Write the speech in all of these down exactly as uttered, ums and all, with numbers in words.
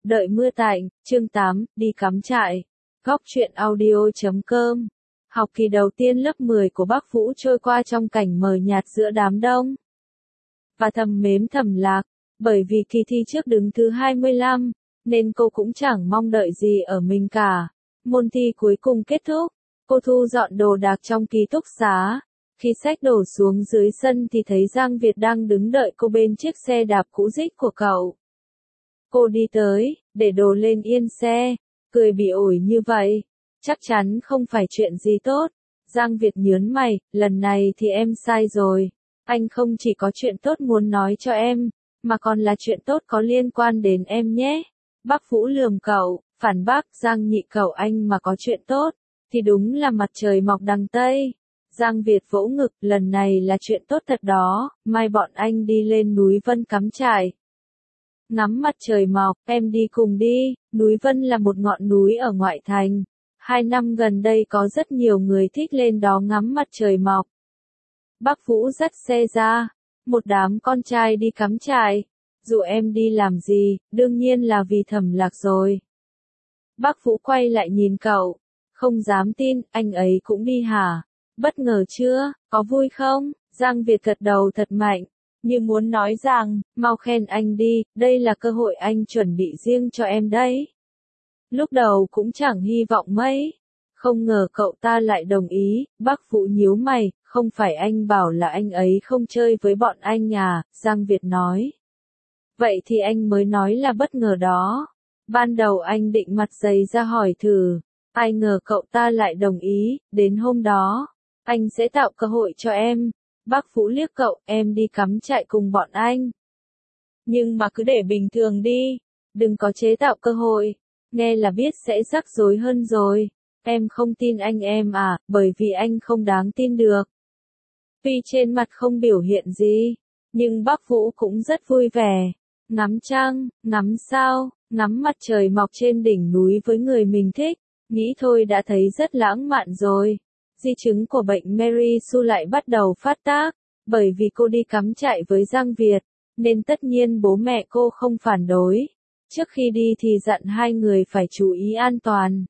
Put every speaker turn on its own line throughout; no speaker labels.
Đợi mưa tạnh, chương tám, đi cắm trại. Góc truyện audio chấm com. Học kỳ đầu tiên lớp mười của Bắc Vũ trôi qua trong cảnh mờ nhạt giữa đám đông. Và thầm mến Thẩm Lạc, bởi vì kỳ thi trước đứng thứ hai mươi lăm, nên cô cũng chẳng mong đợi gì ở mình cả. Môn thi cuối cùng kết thúc, cô thu dọn đồ đạc trong ký túc xá. Khi xách đổ xuống dưới sân thì thấy Giang Việt đang đứng đợi cô bên chiếc xe đạp cũ rích của cậu. Cô đi tới, để đồ lên yên xe, cười bị ổi như vậy. Chắc chắn không phải chuyện gì tốt. Giang Việt nhớn mày, lần này thì em sai rồi. Anh không chỉ có chuyện tốt muốn nói cho em, mà còn là chuyện tốt có liên quan đến em nhé. Bác Vũ lườm cậu, phản bác Giang Nhị cậu anh mà có chuyện tốt, thì đúng là mặt trời mọc đằng Tây. Giang Việt vỗ ngực, lần này là chuyện tốt thật đó, mai bọn anh đi lên núi Vân cắm trại. Ngắm mặt trời mọc, em đi cùng đi, núi Vân là một ngọn núi ở ngoại thành. Hai năm gần đây có rất nhiều người thích lên đó ngắm mặt trời mọc. Bác Vũ dắt xe ra, một đám con trai đi cắm trại. Dù em đi làm gì, đương nhiên là vì Thẩm Lạc rồi. Bác Vũ quay lại nhìn cậu, không dám tin, anh ấy cũng đi hả? Bất ngờ chưa, có vui không? Giang Việt gật đầu thật mạnh, như muốn nói rằng, mau khen anh đi, đây là cơ hội anh chuẩn bị riêng cho em đấy. Lúc đầu cũng chẳng hy vọng mấy, không ngờ cậu ta lại đồng ý. Bác Vũ nhíu mày, không phải anh bảo là anh ấy không chơi với bọn anh à? Giang Việt nói. Vậy thì anh mới nói là bất ngờ đó. Ban đầu anh định mặt dày ra hỏi thử, ai ngờ cậu ta lại đồng ý. Đến hôm đó, anh sẽ tạo cơ hội cho em. Bác Vũ liếc cậu, em đi cắm trại cùng bọn anh. Nhưng mà cứ để bình thường đi, đừng có chế tạo cơ hội, nghe là biết sẽ rắc rối hơn rồi. Em không tin anh em à, bởi vì anh không đáng tin được. Tuy trên mặt không biểu hiện gì, nhưng bác Vũ cũng rất vui vẻ. Ngắm trăng, ngắm sao, ngắm mặt trời mọc trên đỉnh núi với người mình thích, nghĩ thôi đã thấy rất lãng mạn rồi. Di chứng của bệnh Mary Sue lại bắt đầu phát tác, bởi vì cô đi cắm trại với Giang Việt, nên tất nhiên bố mẹ cô không phản đối. Trước khi đi thì dặn hai người phải chú ý an toàn,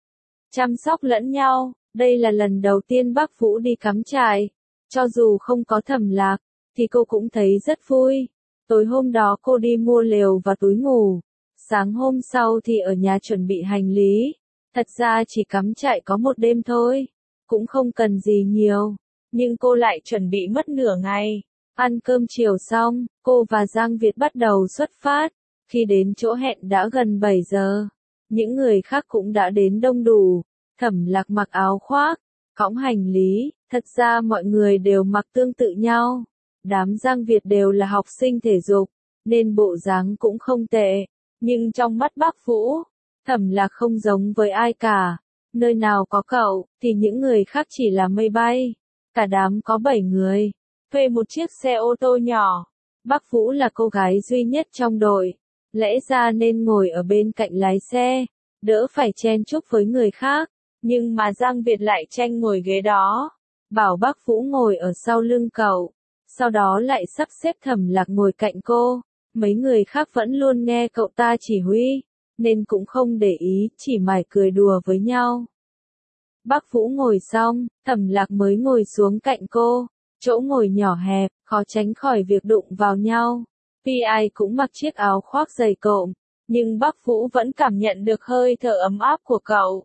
chăm sóc lẫn nhau. Đây là lần đầu tiên bác Vũ đi cắm trại. Cho dù không có Thẩm Lạc, thì cô cũng thấy rất vui. Tối hôm đó cô đi mua lều và túi ngủ. Sáng hôm sau thì ở nhà chuẩn bị hành lý. Thật ra chỉ cắm trại có một đêm thôi, cũng không cần gì nhiều. Nhưng cô lại chuẩn bị mất nửa ngày. Ăn cơm chiều xong, cô và Giang Việt bắt đầu xuất phát. Khi đến chỗ hẹn đã gần bảy giờ. Những người khác cũng đã đến đông đủ. Thẩm Lạc mặc áo khoác, cõng hành lý. Thật ra mọi người đều mặc tương tự nhau. Đám Giang Việt đều là học sinh thể dục, nên bộ dáng cũng không tệ. Nhưng trong mắt bác Vũ, Thẩm Lạc không giống với ai cả. Nơi nào có cậu, thì những người khác chỉ là mây bay. Cả đám có bảy người, thuê một chiếc xe ô tô nhỏ. Bác Vũ là cô gái duy nhất trong đội, lẽ ra nên ngồi ở bên cạnh lái xe, đỡ phải chen chúc với người khác. Nhưng mà Giang Việt lại tranh ngồi ghế đó, bảo bác Vũ ngồi ở sau lưng cậu. Sau đó lại sắp xếp Thẩm Lạc ngồi cạnh cô. Mấy người khác vẫn luôn nghe cậu ta chỉ huy, nên cũng không để ý, chỉ mải cười đùa với nhau. Bác Vũ ngồi xong, Thẩm Lạc mới ngồi xuống cạnh cô. Chỗ ngồi nhỏ hẹp, khó tránh khỏi việc đụng vào nhau. Tuy ai cũng mặc chiếc áo khoác dày cộm, nhưng bác Vũ vẫn cảm nhận được hơi thở ấm áp của cậu.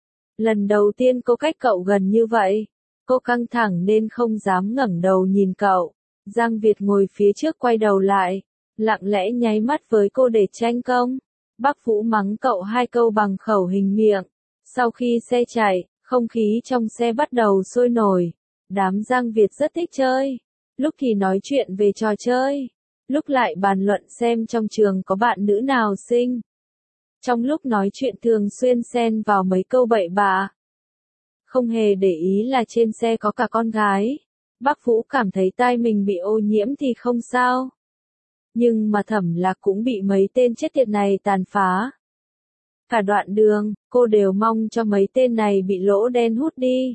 Lần đầu tiên cô cách cậu gần như vậy, cô căng thẳng nên không dám ngẩng đầu nhìn cậu. Giang Việt ngồi phía trước quay đầu lại, lặng lẽ nháy mắt với cô để tranh công. Bác Vũ mắng cậu hai câu bằng khẩu hình miệng. Sau khi xe chạy, không khí trong xe bắt đầu sôi nổi. Đám Giang Việt rất thích chơi. Lúc thì nói chuyện về trò chơi, lúc lại bàn luận xem trong trường có bạn nữ nào xinh. Trong lúc nói chuyện thường xuyên xen vào mấy câu bậy bạ. Không hề để ý là trên xe có cả con gái. Bác Vũ cảm thấy tai mình bị ô nhiễm thì không sao. Nhưng mà Thẩm Lạc cũng bị mấy tên chết tiệt này tàn phá. Cả đoạn đường, cô đều mong cho mấy tên này bị lỗ đen hút đi.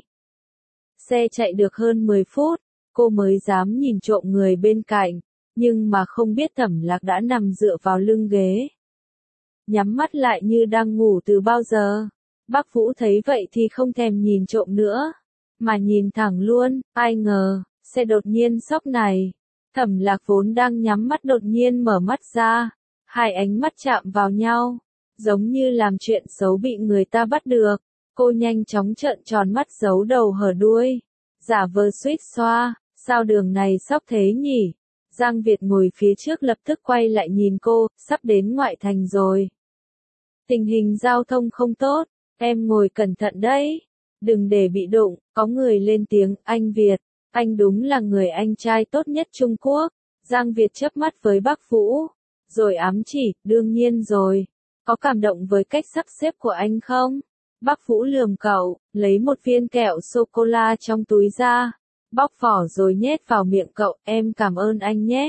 Xe chạy được hơn mười phút, cô mới dám nhìn trộm người bên cạnh, nhưng mà không biết Thẩm Lạc đã nằm dựa vào lưng ghế. nhắm mắt lại như đang ngủ từ bao giờ. Bác Vũ thấy vậy thì không thèm nhìn trộm nữa, mà nhìn thẳng luôn, ai ngờ, sẽ đột nhiên sốc này. Thẩm Lạc vốn đang nhắm mắt đột nhiên mở mắt ra, hai ánh mắt chạm vào nhau, giống như làm chuyện xấu bị người ta bắt được. Cô nhanh chóng trợn tròn mắt giấu đầu hở đuôi, giả vờ suýt xoa, sao đường này sốc thế nhỉ? Giang Việt ngồi phía trước lập tức quay lại nhìn cô, sắp đến ngoại thành rồi. Tình hình giao thông không tốt, em ngồi cẩn thận đấy, đừng để bị đụng. Có người lên tiếng, anh Việt, anh đúng là người anh trai tốt nhất Trung Quốc. Giang Việt chớp mắt với bác Vũ, rồi ám chỉ, đương nhiên rồi, có cảm động với cách sắp xếp của anh không? Bác Vũ lườm cậu, lấy một viên kẹo sô-cô-la trong túi ra, bóc vỏ rồi nhét vào miệng cậu, em cảm ơn anh nhé.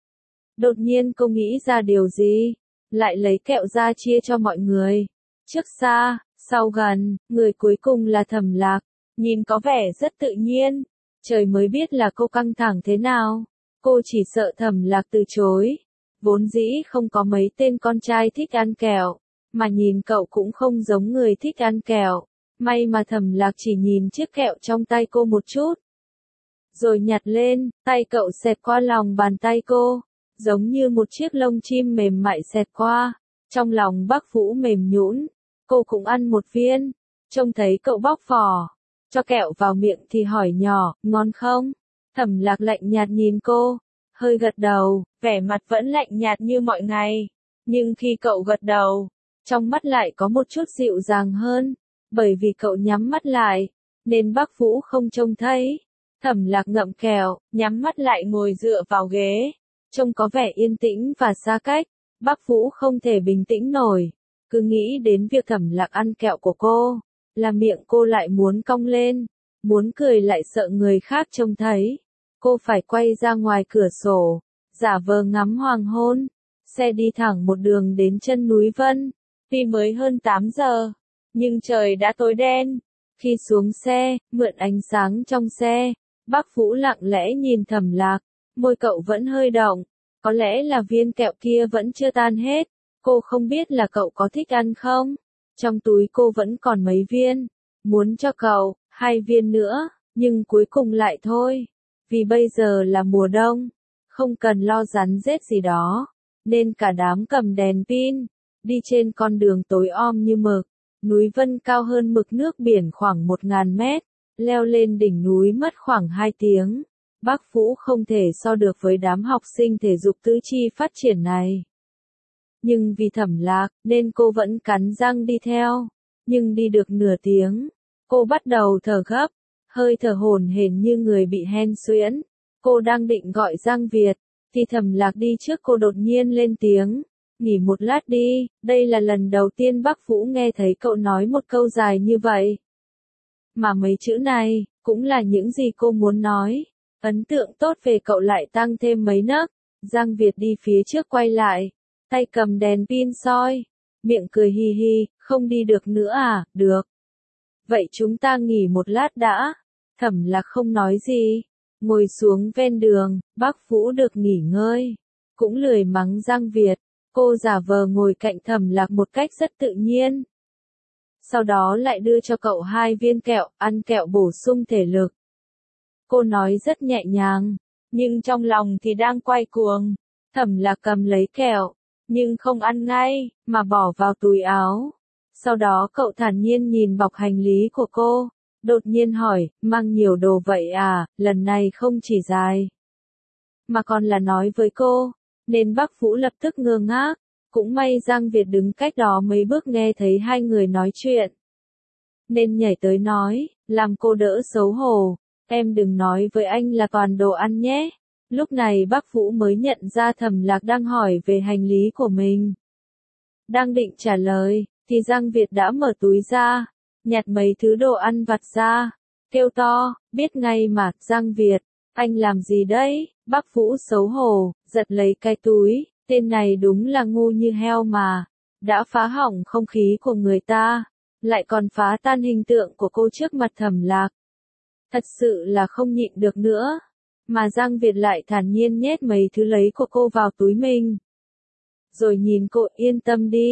Đột nhiên cô nghĩ ra điều gì, lại lấy kẹo ra chia cho mọi người. Trước xa, sau gần, người cuối cùng là Thẩm Lạc, nhìn có vẻ rất tự nhiên. Trời mới biết là cô căng thẳng thế nào. Cô chỉ sợ Thẩm Lạc từ chối. Vốn dĩ không có mấy tên con trai thích ăn kẹo, mà nhìn cậu cũng không giống người thích ăn kẹo. May mà Thẩm Lạc chỉ nhìn chiếc kẹo trong tay cô một chút, rồi nhặt lên, tay cậu xẹt qua lòng bàn tay cô, giống như một chiếc lông chim mềm mại xẹt qua. Trong lòng bác Vũ mềm nhũn, cô cũng ăn một viên, trông thấy cậu bóc vỏ, cho kẹo vào miệng thì hỏi nhỏ, ngon không? Thẩm Lạc lạnh nhạt nhìn cô, hơi gật đầu, vẻ mặt vẫn lạnh nhạt như mọi ngày, nhưng khi cậu gật đầu, trong mắt lại có một chút dịu dàng hơn, bởi vì cậu nhắm mắt lại, nên bác Vũ không trông thấy. Thẩm Lạc ngậm kẹo, nhắm mắt lại ngồi dựa vào ghế, trông có vẻ yên tĩnh và xa cách. Bác Vũ không thể bình tĩnh nổi, cứ nghĩ đến việc Thẩm Lạc ăn kẹo của cô, là miệng cô lại muốn cong lên, muốn cười lại sợ người khác trông thấy. Cô phải quay ra ngoài cửa sổ, giả vờ ngắm hoàng hôn. Xe đi thẳng một đường đến chân núi Vân, tuy mới hơn tám giờ, nhưng trời đã tối đen. Khi xuống xe, mượn ánh sáng trong xe, bác Vũ lặng lẽ nhìn Thẩm Lạc, môi cậu vẫn hơi động, có lẽ là viên kẹo kia vẫn chưa tan hết. Cô không biết là cậu có thích ăn không? Trong túi cô vẫn còn mấy viên, muốn cho cậu, hai viên nữa, nhưng cuối cùng lại thôi. Vì bây giờ là mùa đông, không cần lo rắn rết gì đó, nên cả đám cầm đèn pin, đi trên con đường tối om như mực. Núi Vân cao hơn mực nước biển khoảng một ngàn mét, leo lên đỉnh núi mất khoảng hai tiếng. Bác Vũ không thể so được với đám học sinh thể dục tứ chi phát triển này. Nhưng vì Thẩm Lạc, nên cô vẫn cắn răng đi theo. Nhưng đi được nửa tiếng, cô bắt đầu thở gấp, hơi thở hổn hển như người bị hen suyễn. Cô đang định gọi Giang Việt, thì Thẩm Lạc đi trước cô đột nhiên lên tiếng. Nghỉ một lát đi, đây là lần đầu tiên bác Vũ nghe thấy cậu nói một câu dài như vậy. Mà mấy chữ này, cũng là những gì cô muốn nói. Ấn tượng tốt về cậu lại tăng thêm mấy nấc. Giang Việt đi phía trước quay lại, tay cầm đèn pin soi, miệng cười hi hi, không đi được nữa à, được. Vậy chúng ta nghỉ một lát đã. Thẩm Lạc không nói gì, ngồi xuống ven đường, bác Vũ được nghỉ ngơi, cũng lười mắng Giang Việt. Cô giả vờ ngồi cạnh Thẩm Lạc một cách rất tự nhiên. Sau đó lại đưa cho cậu hai viên kẹo, ăn kẹo bổ sung thể lực. Cô nói rất nhẹ nhàng, nhưng trong lòng thì đang quay cuồng. Thẩm Lạc cầm lấy kẹo, nhưng không ăn ngay, mà bỏ vào túi áo. Sau đó cậu thản nhiên nhìn bọc hành lý của cô, đột nhiên hỏi, mang nhiều đồ vậy à, lần này không chỉ dài, mà còn là nói với cô. Nên bác Vũ lập tức ngơ ngác, cũng may Giang Việt đứng cách đó mấy bước nghe thấy hai người nói chuyện, nên nhảy tới nói, làm cô đỡ xấu hổ, em đừng nói với anh là toàn đồ ăn nhé. Lúc này bác Vũ mới nhận ra Thẩm Lạc đang hỏi về hành lý của mình. Đang định trả lời, thì Giang Việt đã mở túi ra, nhặt mấy thứ đồ ăn vặt ra, kêu to, biết ngay mà, Giang Việt, anh làm gì đấy? Bác Vũ xấu hổ, giật lấy cái túi, tên này đúng là ngu như heo mà, đã phá hỏng không khí của người ta, lại còn phá tan hình tượng của cô trước mặt Thẩm Lạc. Thật sự là không nhịn được nữa, mà Giang Việt lại thản nhiên nhét mấy thứ lấy của cô vào túi mình. Rồi nhìn cô, yên tâm đi,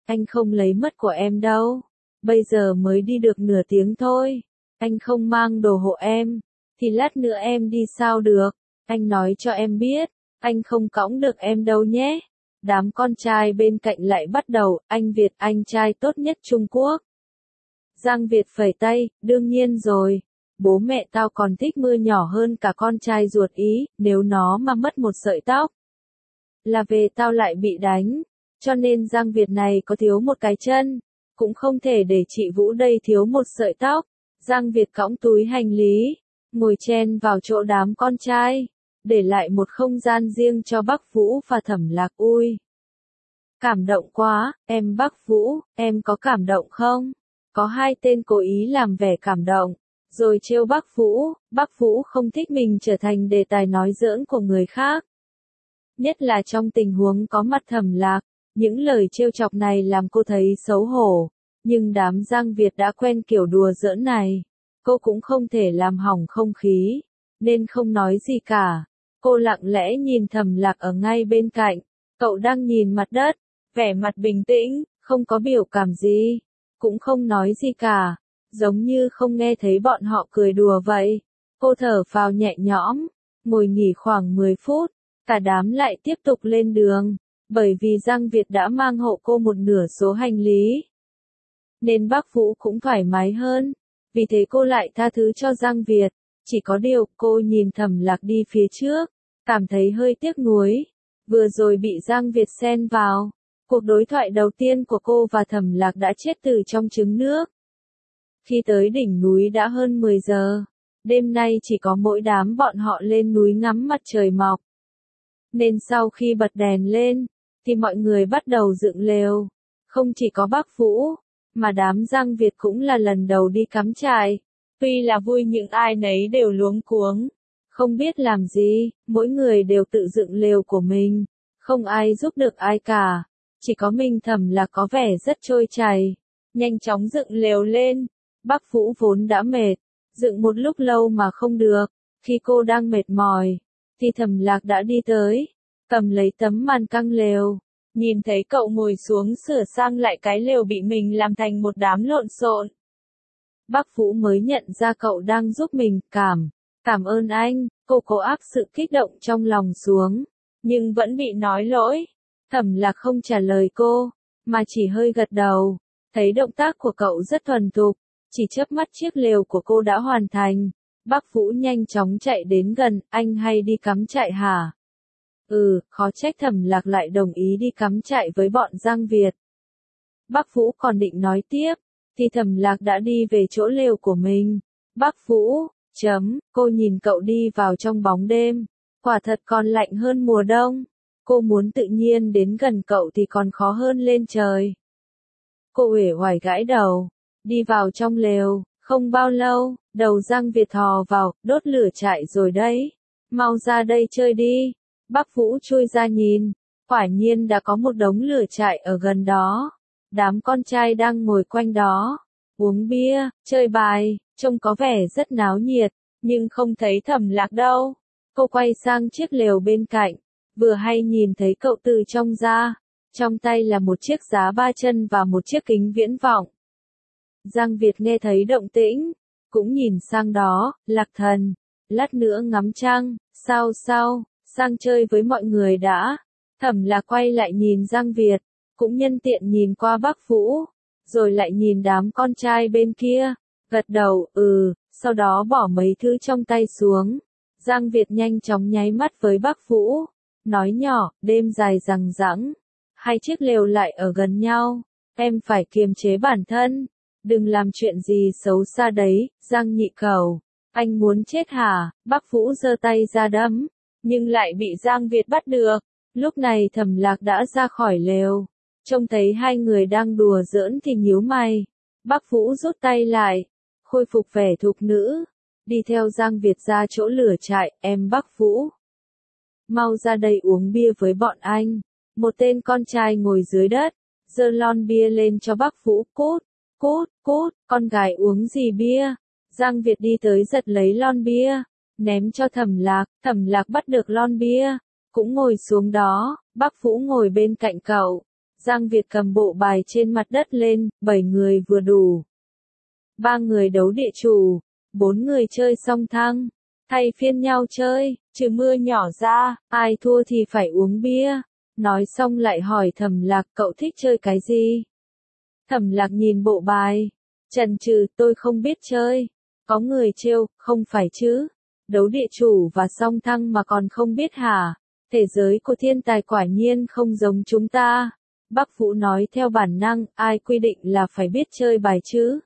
anh không lấy mất của em đâu. Bây giờ mới đi được nửa tiếng thôi. Anh không mang đồ hộ em, thì lát nữa em đi sao được. Anh nói cho em biết, anh không cõng được em đâu nhé. Đám con trai bên cạnh lại bắt đầu, anh Việt anh trai tốt nhất Trung Quốc. Giang Việt phẩy tay, đương nhiên rồi. Bố mẹ tao còn thích Mưa nhỏ hơn cả con trai ruột ý, nếu nó mà mất một sợi tóc, là về tao lại bị đánh. Cho nên Giang Việt này có thiếu một cái chân, cũng không thể để chị Vũ đây thiếu một sợi tóc. Giang Việt cõng túi hành lý, ngồi chen vào chỗ đám con trai, để lại một không gian riêng cho Bắc Vũ và Thẩm Lạc. Ui, cảm động quá, em Bắc Vũ, em có cảm động không? Có hai tên cố ý làm vẻ cảm động, rồi trêu Bắc Vũ. Bắc Vũ không thích mình trở thành đề tài nói giỡn của người khác. Nhất là trong tình huống có mặt Thẩm Lạc, những lời trêu chọc này làm cô thấy xấu hổ. Nhưng đám Giang Việt đã quen kiểu đùa giỡn này, cô cũng không thể làm hỏng không khí, nên không nói gì cả. Cô lặng lẽ nhìn Thẩm Lạc ở ngay bên cạnh, cậu đang nhìn mặt đất, vẻ mặt bình tĩnh, không có biểu cảm gì, cũng không nói gì cả, giống như không nghe thấy bọn họ cười đùa vậy. Cô thở phào nhẹ nhõm, ngồi nghỉ khoảng mười phút, cả đám lại tiếp tục lên đường, bởi vì Giang Việt đã mang hộ cô một nửa số hành lý, nên Bắc Vũ cũng thoải mái hơn, vì thế cô lại tha thứ cho Giang Việt. Chỉ có điều, cô nhìn Thẩm Lạc đi phía trước, cảm thấy hơi tiếc nuối, vừa rồi bị Giang Việt xen vào. Cuộc đối thoại đầu tiên của cô và Thẩm Lạc đã chết từ trong trứng nước. Khi tới đỉnh núi đã hơn mười giờ, đêm nay chỉ có mỗi đám bọn họ lên núi ngắm mặt trời mọc. Nên sau khi bật đèn lên, thì mọi người bắt đầu dựng lều. Không chỉ có Bắc Vũ, mà đám Giang Việt cũng là lần đầu đi cắm trại. Tuy là vui nhưng ai nấy đều luống cuống, không biết làm gì, mỗi người đều tự dựng lều của mình, không ai giúp được ai cả. Chỉ có mình Thẩm Lạc có vẻ rất trôi chảy, nhanh chóng dựng lều lên. Bắc Vũ vốn đã mệt, dựng một lúc lâu mà không được. Khi cô đang mệt mỏi, thì Thẩm Lạc đã đi tới, cầm lấy tấm màn căng lều. Nhìn thấy cậu ngồi xuống sửa sang lại cái lều bị mình làm thành một đám lộn xộn, Bắc Vũ mới nhận ra cậu đang giúp mình. Cảm, cảm ơn anh. Cô cố áp sự kích động trong lòng xuống, nhưng vẫn bị nói lỗi. Thẩm Lạc không trả lời cô, mà chỉ hơi gật đầu. Thấy động tác của cậu rất thuần thục, chỉ chớp mắt chiếc lều của cô đã hoàn thành. Bắc Vũ nhanh chóng chạy đến gần, anh hay đi cắm trại hả? Ừ, khó trách Thẩm Lạc lại đồng ý đi cắm trại với bọn Giang Việt. Bắc Vũ còn định nói tiếp, thì Thẩm Lạc đã đi về chỗ lều của mình. Bắc Vũ, chấm, cô nhìn cậu đi vào trong bóng đêm, quả thật còn lạnh hơn mùa đông. Cô muốn tự nhiên đến gần cậu thì còn khó hơn lên trời. Cô uể oải gãi đầu, đi vào trong lều. Không bao lâu, đầu Giang Việt thò vào, đốt lửa trại rồi đấy. Mau ra đây chơi đi. Bắc Vũ chui ra nhìn, quả nhiên đã có một đống lửa trại ở gần đó. Đám con trai đang ngồi quanh đó, uống bia, chơi bài, trông có vẻ rất náo nhiệt, nhưng không thấy Thẩm Lạc đâu. Cô quay sang chiếc lều bên cạnh, vừa hay nhìn thấy cậu từ trong ra, trong tay là một chiếc giá ba chân và một chiếc kính viễn vọng. Giang Việt nghe thấy động tĩnh, cũng nhìn sang đó. Lạc thần, lát nữa ngắm trăng, sao sao, sang chơi với mọi người đã. Thẩm Lạc quay lại nhìn Giang Việt, cũng nhân tiện nhìn qua Bắc Vũ, rồi lại nhìn đám con trai bên kia, gật đầu, ừ, sau đó bỏ mấy thứ trong tay xuống. Giang Việt nhanh chóng nháy mắt với Bắc Vũ, nói nhỏ, đêm dài dằng dẵng, hai chiếc lều lại ở gần nhau, em phải kiềm chế bản thân, đừng làm chuyện gì xấu xa đấy. Giang nhị cầu, anh muốn chết hả? Bắc Vũ giơ tay ra đấm, nhưng lại bị Giang Việt bắt được. Lúc này Thẩm Lạc đã ra khỏi lều, trông thấy hai người đang đùa giỡn thì nhíu mày. Bắc Vũ rút tay lại, khôi phục vẻ thục nữ, đi theo Giang Việt ra chỗ lửa trại. Em Bắc Vũ, mau ra đây uống bia với bọn anh. Một tên con trai ngồi dưới đất, giơ lon bia lên cho Bắc Vũ. Cút, cút, cút, con gái uống gì bia? Giang Việt đi tới giật lấy lon bia, ném cho Thẩm Lạc. Thẩm Lạc bắt được lon bia, cũng ngồi xuống đó. Bắc Vũ ngồi bên cạnh cậu, Giang Việt cầm bộ bài trên mặt đất lên, bảy người vừa đủ. Ba người đấu địa chủ, bốn người chơi song thăng, thay phiên nhau chơi, trừ mưa nhỏ ra, ai thua thì phải uống bia. Nói xong lại hỏi Thẩm Lạc cậu thích chơi cái gì? Thẩm Lạc nhìn bộ bài, chần chừ tôi không biết chơi. Có người trêu, không phải chứ, đấu địa chủ và song thăng mà còn không biết hả? Thế giới của thiên tài quả nhiên không giống chúng ta. Bắc Vũ nói theo bản năng, ai quy định là phải biết chơi bài chứ?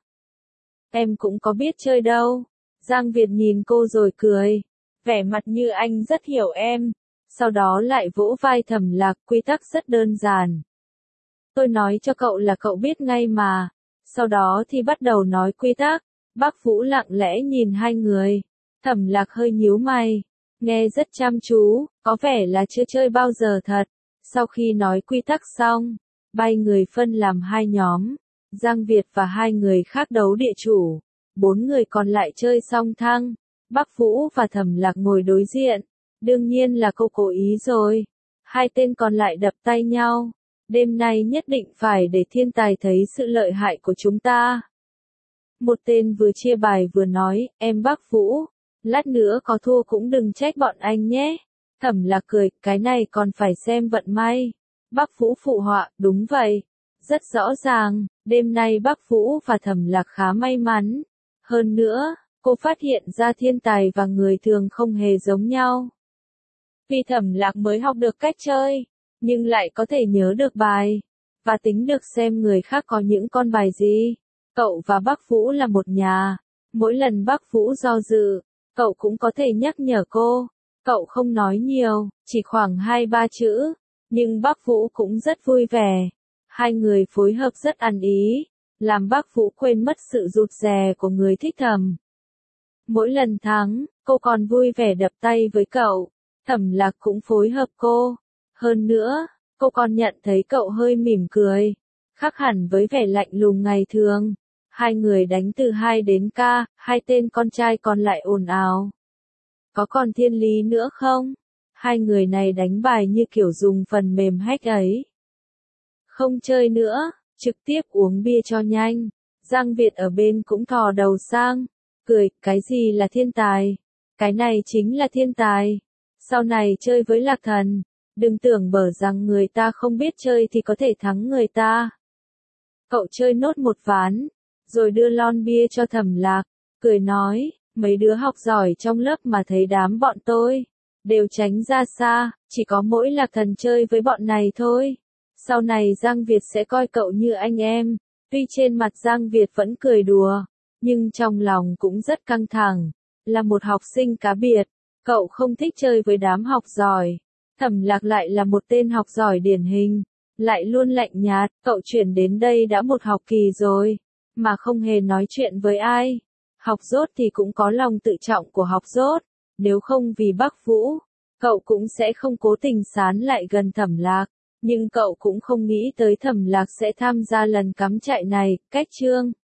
Em cũng có biết chơi đâu. Giang Việt nhìn cô rồi cười, vẻ mặt như anh rất hiểu em. Sau đó lại vỗ vai Thẩm Lạc, quy tắc rất đơn giản. Tôi nói cho cậu là cậu biết ngay mà. Sau đó thì bắt đầu nói quy tắc. Bắc Vũ lặng lẽ nhìn hai người. Thẩm Lạc hơi nhíu mày, nghe rất chăm chú, có vẻ là chưa chơi bao giờ thật. Sau khi nói quy tắc xong, bay người phân làm hai nhóm. Giang Việt và hai người khác đấu địa chủ. Bốn người còn lại chơi song thăng. Bắc Vũ và Thẩm Lạc ngồi đối diện. Đương nhiên là cô cố ý rồi. Hai tên còn lại đập tay nhau. Đêm nay nhất định phải để thiên tài thấy sự lợi hại của chúng ta. Một tên vừa chia bài vừa nói, em Bắc Vũ, lát nữa có thua cũng đừng trách bọn anh nhé. Thẩm Lạc cười, cái này còn phải xem vận may. Bắc Vũ phụ họa, đúng vậy. Rất rõ ràng, đêm nay Bắc Vũ và Thẩm Lạc khá may mắn. Hơn nữa, cô phát hiện ra thiên tài và người thường không hề giống nhau. Vì Thẩm Lạc mới học được cách chơi, nhưng lại có thể nhớ được bài, và tính được xem người khác có những con bài gì. Cậu và Bắc Vũ là một nhà. Mỗi lần Bắc Vũ do dự, cậu cũng có thể nhắc nhở cô. Cậu không nói nhiều, chỉ khoảng hai ba chữ. Nhưng Bắc Vũ cũng rất vui vẻ. Hai người phối hợp rất ăn ý, làm Bắc Vũ quên mất sự rụt rè của người thích thầm. Mỗi lần thắng, cô còn vui vẻ đập tay với cậu. Thẩm Lạc cũng phối hợp cô. Hơn nữa, cô còn nhận thấy cậu hơi mỉm cười, khác hẳn với vẻ lạnh lùng ngày thường. Hai người đánh từ hai đến ca, hai tên con trai còn lại ồn ào. Có còn thiên lý nữa không? Hai người này đánh bài như kiểu dùng phần mềm hack ấy. Không chơi nữa, trực tiếp uống bia cho nhanh. Giang Việt ở bên cũng thò đầu sang, cười, cái gì là thiên tài? Cái này chính là thiên tài. Sau này chơi với Lạc Thần, đừng tưởng bở rằng người ta không biết chơi thì có thể thắng người ta. Cậu chơi nốt một ván, rồi đưa lon bia cho Thẩm Lạc, cười nói, mấy đứa học giỏi trong lớp mà thấy đám bọn tôi, đều tránh ra xa, chỉ có mỗi Lạc Thần chơi với bọn này thôi. Sau này Giang Việt sẽ coi cậu như anh em. Tuy trên mặt Giang Việt vẫn cười đùa, nhưng trong lòng cũng rất căng thẳng. Là một học sinh cá biệt, cậu không thích chơi với đám học giỏi. Thẩm Lạc lại là một tên học giỏi điển hình, lại luôn lạnh nhạt. Cậu chuyển đến đây đã một học kỳ rồi, mà không hề nói chuyện với ai. Học dốt thì cũng có lòng tự trọng của học dốt. Nếu không vì Bắc Vũ, cậu cũng sẽ không cố tình sán lại gần Thẩm Lạc. Nhưng cậu cũng không nghĩ tới Thẩm Lạc sẽ tham gia lần cắm trại này. Cách chương